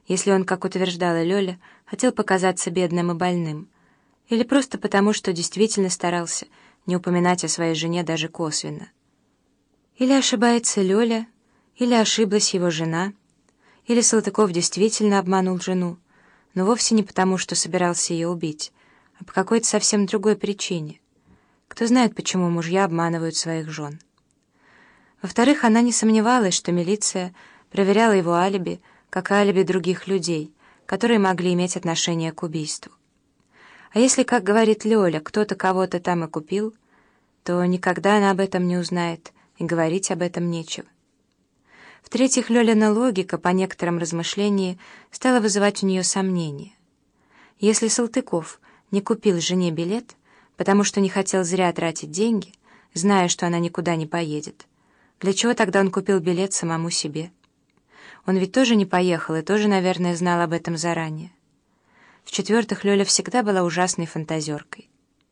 если он, как утверждала Лёля, хотел показаться бедным и больным, или просто потому, что действительно старался не упоминать о своей жене даже косвенно. Или ошибается Лёля, или ошиблась его жена, или Салтыков действительно обманул жену, но вовсе не потому, что собирался ее убить, а по какой-то совсем другой причине. Кто знает, почему мужья обманывают своих жен. Во-вторых, она не сомневалась, что милиция проверяла его алиби, как и алиби других людей, которые могли иметь отношение к убийству. А если, как говорит Лёля, кто-то кого-то там и купил, то никогда она об этом не узнает, и говорить об этом нечего. В-третьих, Лёлина логика, по некоторым размышлениям, стала вызывать у нее сомнения. Если Салтыков не купил жене билет, потому что не хотел зря тратить деньги, зная, что она никуда не поедет, для чего тогда он купил билет самому себе? Он ведь тоже не поехал и тоже, наверное, знал об этом заранее. В-четвертых, Лёля всегда была ужасной фантазеркой.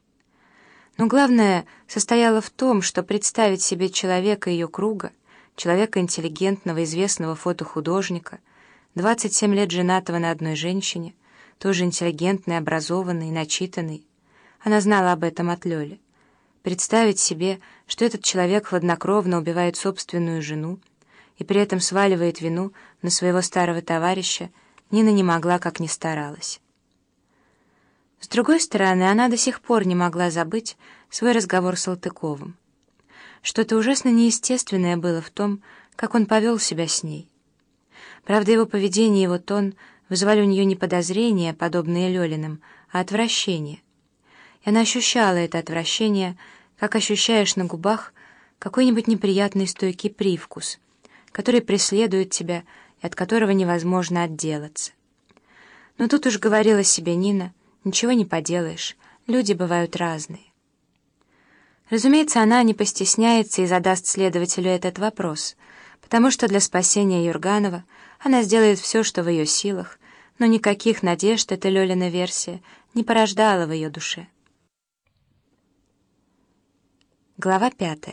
Но главное состояло в том, что представить себе человека ее круга, человека интеллигентного, известного фотохудожника, 27 лет женатого на одной женщине, тоже интеллигентный, образованный, начитанный. Она знала об этом от Лёли. Представить себе, что этот человек хладнокровно убивает собственную жену и при этом сваливает вину на своего старого товарища, Нина не могла, как ни старалась. С другой стороны, она до сих пор не могла забыть свой разговор с Салтыковым. Что-то ужасно неестественное было в том, как он повел себя с ней. Правда, его поведение и его тон вызывали у нее не подозрения, подобные Лёлиным, а отвращение. И она ощущала это отвращение, как ощущаешь на губах какой-нибудь неприятный стойкий привкус, который преследует тебя и от которого невозможно отделаться. Но тут уж говорила себе Нина: ничего не поделаешь, люди бывают разные. Разумеется, она не постесняется и задаст следователю этот вопрос, потому что для спасения Юрганова она сделает все, что в ее силах, но никаких надежд эта Лёлина версия не порождала в ее душе. Глава 5.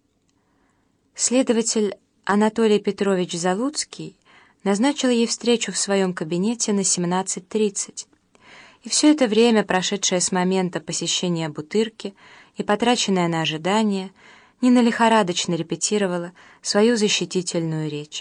Следователь Анатолий Петрович Залуцкий назначил ей встречу в своем кабинете на 17:30. И все это время, прошедшее с момента посещения Бутырки и потраченное на ожидание, Нина лихорадочно репетировала свою защитительную речь.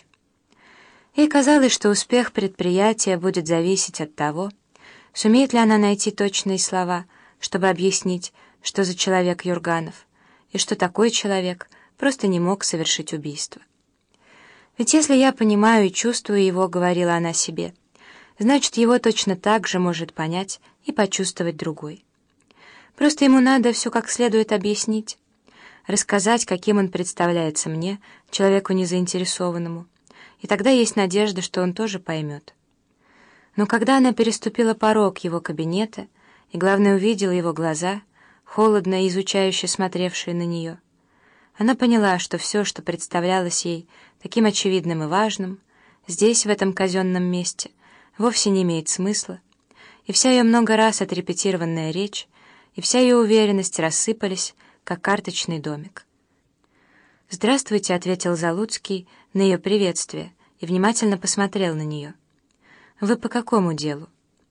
Ей казалось, что успех предприятия будет зависеть от того, сумеет ли она найти точные слова, чтобы объяснить, что за человек Юрганов, и что такой человек просто не мог совершить убийство. «Ведь если я понимаю и чувствую его, — говорила она себе, — значит, его точно так же может понять и почувствовать другой. Просто ему надо все как следует объяснить, рассказать, каким он представляется мне, человеку незаинтересованному, и тогда есть надежда, что он тоже поймет». Но когда она переступила порог его кабинета и, главное, увидела его глаза, холодно и изучающе смотревшие на нее, она поняла, что все, что представлялось ей таким очевидным и важным, здесь, в этом казенном месте, вовсе не имеет смысла, и вся ее много раз отрепетированная речь, и вся ее уверенность рассыпались, как карточный домик. «Здравствуйте», — ответил Залуцкий на ее приветствие и внимательно посмотрел на нее. «Вы по какому делу?»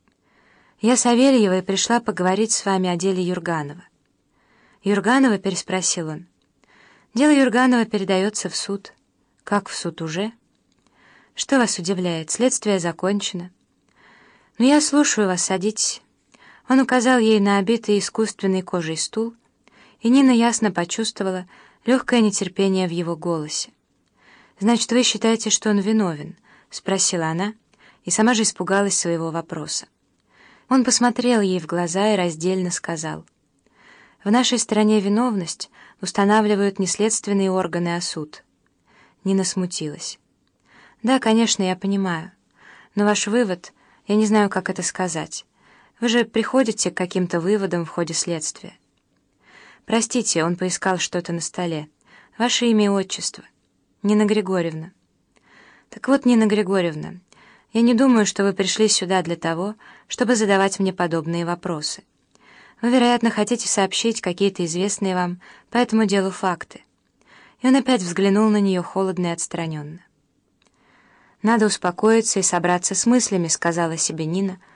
«Я Савельева и пришла поговорить с вами о деле Юрганова». «Юрганова?» — переспросил он. «Дело Юрганова передается в суд». «Как в суд уже?» «Что вас удивляет? Следствие закончено». «Ну, я слушаю вас, садитесь». Он указал ей на обитый искусственной кожей стул, и Нина ясно почувствовала легкое нетерпение в его голосе. «Значит, вы считаете, что он виновен?» — спросила она, и сама же испугалась своего вопроса. Он посмотрел ей в глаза и раздельно сказал: «В нашей стране виновность устанавливают не следственные органы, а суд». Нина смутилась. «Да, конечно, я понимаю. Но ваш вывод, я не знаю, как это сказать. Вы же приходите к каким-то выводам в ходе следствия». «Простите», — он поискал что-то на столе. «Ваше имя и отчество?» «Нина Григорьевна». «Так вот, Нина Григорьевна, я не думаю, что вы пришли сюда для того, чтобы задавать мне подобные вопросы. Вы, вероятно, хотите сообщить какие-то известные вам по этому делу факты». И он опять взглянул на нее холодно и отстраненно. «Надо успокоиться и собраться с мыслями», — сказала себе Нина,